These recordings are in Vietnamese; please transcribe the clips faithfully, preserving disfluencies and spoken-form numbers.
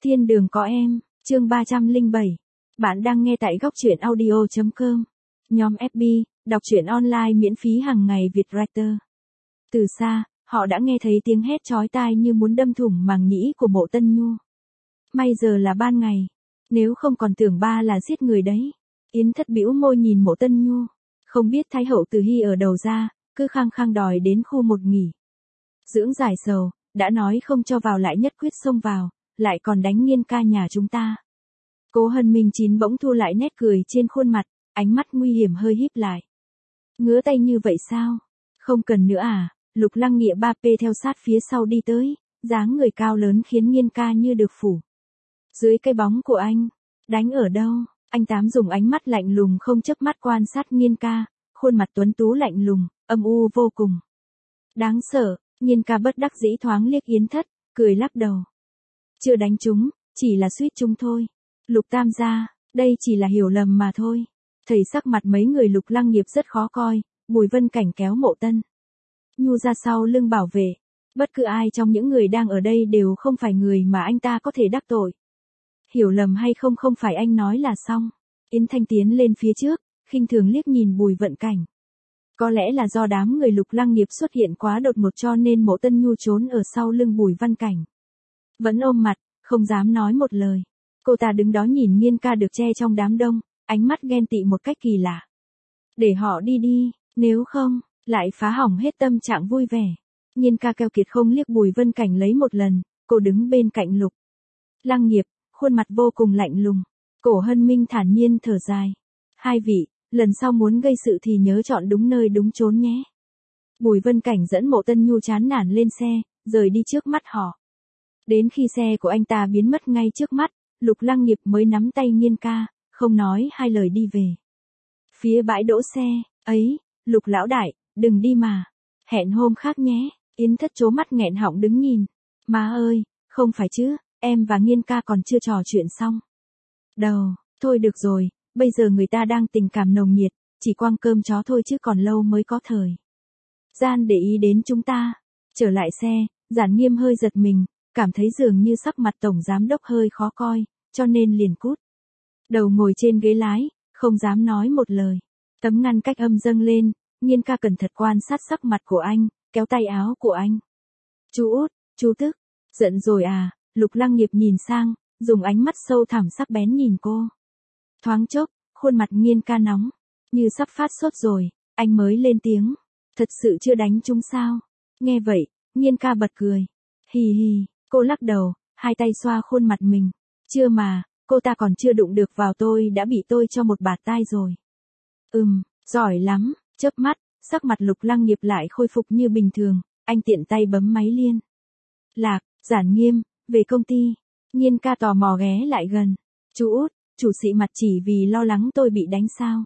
Thiên đường có em, chương ba trăm lẻ bảy. Bạn đang nghe tại góc truyện audio chấm com. Nhóm ép bê, đọc truyện online miễn phí hàng ngày Việt Writer. Từ xa, họ đã nghe thấy tiếng hét chói tai như muốn đâm thủng màng nhĩ của Mộ Tân Nhu. May giờ là ban ngày, nếu không còn tưởng ba là giết người đấy. Yến Thất bĩu môi nhìn Mộ Tân Nhu, không biết Thái hậu Từ Hy ở đầu ra, cứ khăng khăng đòi đến khu một nghỉ. Dưỡng giải sầu, đã nói không cho vào lại nhất quyết xông vào, lại còn đánh Nghiên ca nhà chúng ta. Cố Hân Minh Chín bỗng thu lại nét cười trên khuôn mặt, ánh mắt nguy hiểm hơi híp lại. Ngứa tay như vậy sao? Không cần nữa à? Lục Lăng Nghĩa ba pê theo sát phía sau đi tới, dáng người cao lớn khiến Nghiên ca như được phủ dưới cái bóng của anh. Đánh ở đâu? Anh Tám dùng ánh mắt lạnh lùng không chớp mắt quan sát Nghiên ca, khuôn mặt tuấn tú lạnh lùng, âm u vô cùng. Đáng sợ. Nghiên ca bất đắc dĩ thoáng liếc Yến Thất, cười lắc đầu. Chưa đánh chúng, chỉ là suýt chúng thôi. Lục Tam gia, đây chỉ là hiểu lầm mà thôi. Thầy sắc mặt mấy người Lục Lăng Nghiệp rất khó coi, Bùi Vân Cảnh kéo Mộ Tân Nhu ra sau lưng bảo vệ. Bất cứ ai trong những người đang ở đây đều không phải người mà anh ta có thể đắc tội. Hiểu lầm hay không không phải anh nói là xong. Yến Thanh tiến lên phía trước, khinh thường liếc nhìn Bùi Vận Cảnh. Có lẽ là do đám người Lục Lăng Nghiệp xuất hiện quá đột ngột cho nên Mộ Tân Nhu trốn ở sau lưng Bùi Văn Cảnh. Vẫn ôm mặt, không dám nói một lời. Cô ta đứng đó nhìn Nghiên ca được che trong đám đông, ánh mắt ghen tị một cách kỳ lạ. Để họ đi đi, nếu không, lại phá hỏng hết tâm trạng vui vẻ. Nghiên ca keo kiệt không liếc Bùi Văn Cảnh lấy một lần, cô đứng bên cạnh Lục Lăng Nghiệp, khuôn mặt vô cùng lạnh lùng. Cổ Hân Minh thản nhiên thở dài. Hai vị, lần sau muốn gây sự thì nhớ chọn đúng nơi đúng chốn nhé. Bùi Vân Cảnh dẫn Mộ Tân Nhu chán nản lên xe, rời đi trước mắt họ. Đến khi xe của anh ta biến mất ngay trước mắt, Lục Lăng Nghiệp mới nắm tay Nghiên ca, không nói hai lời đi về phía bãi đỗ xe. Ấy, Lục lão đại, đừng đi mà. Hẹn hôm khác nhé. Yến Thất trố mắt nghẹn họng đứng nhìn. Má ơi, không phải chứ, em và Nghiên ca còn chưa trò chuyện xong. Đầu, thôi được rồi. Bây giờ người ta đang tình cảm nồng nhiệt, chỉ quăng cơm chó thôi chứ còn lâu mới có thời gian để ý đến chúng ta. Trở lại xe, Giản Nghiêm hơi giật mình, cảm thấy dường như sắc mặt tổng giám đốc hơi khó coi, cho nên liền cút đầu ngồi trên ghế lái, không dám nói một lời. Tấm ngăn cách âm dâng lên, Nghiên ca cẩn thận quan sát sắc mặt của anh, kéo tay áo của anh. Chú Út, chú tức, giận rồi à? Lục Lăng Nghiệp nhìn sang, dùng ánh mắt sâu thẳm sắc bén nhìn cô. Thoáng chốc, khuôn mặt Nghiên ca nóng, như sắp phát sốt rồi, anh mới lên tiếng. Thật sự chưa đánh chúng sao? Nghe vậy, Nghiên ca bật cười. Hì hì, cô lắc đầu, hai tay xoa khuôn mặt mình. Chưa mà, cô ta còn chưa đụng được vào tôi đã bị tôi cho một bạt tai rồi. Ừm, giỏi lắm, chớp mắt, sắc mặt Lục Lăng Nghiệp lại khôi phục như bình thường, anh tiện tay bấm máy liên lạc. Giản Nghiêm, về công ty. Nghiên ca tò mò ghé lại gần. Chú Út, chủ xị mặt chỉ vì lo lắng tôi bị đánh sao?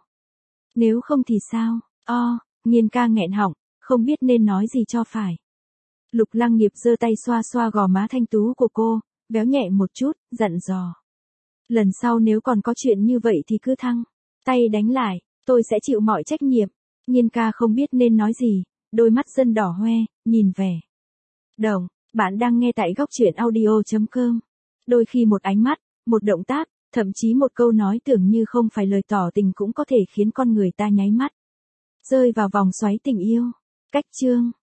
Nếu không thì sao? O, Nghiên ca nghẹn họng, không biết nên nói gì cho phải. Lục Lăng Nghiệp giơ tay xoa xoa gò má thanh tú của cô, véo nhẹ một chút, dặn dò. Lần sau nếu còn có chuyện như vậy thì cứ thăng tay đánh lại, tôi sẽ chịu mọi trách nhiệm. Nghiên ca không biết nên nói gì, đôi mắt dân đỏ hoe, nhìn vẻ động. Bạn đang nghe tại góc truyện audio chấm com. Đôi khi một ánh mắt, một động tác, thậm chí một câu nói tưởng như không phải lời tỏ tình cũng có thể khiến con người ta nháy mắt rơi vào vòng xoáy tình yêu. Cách chương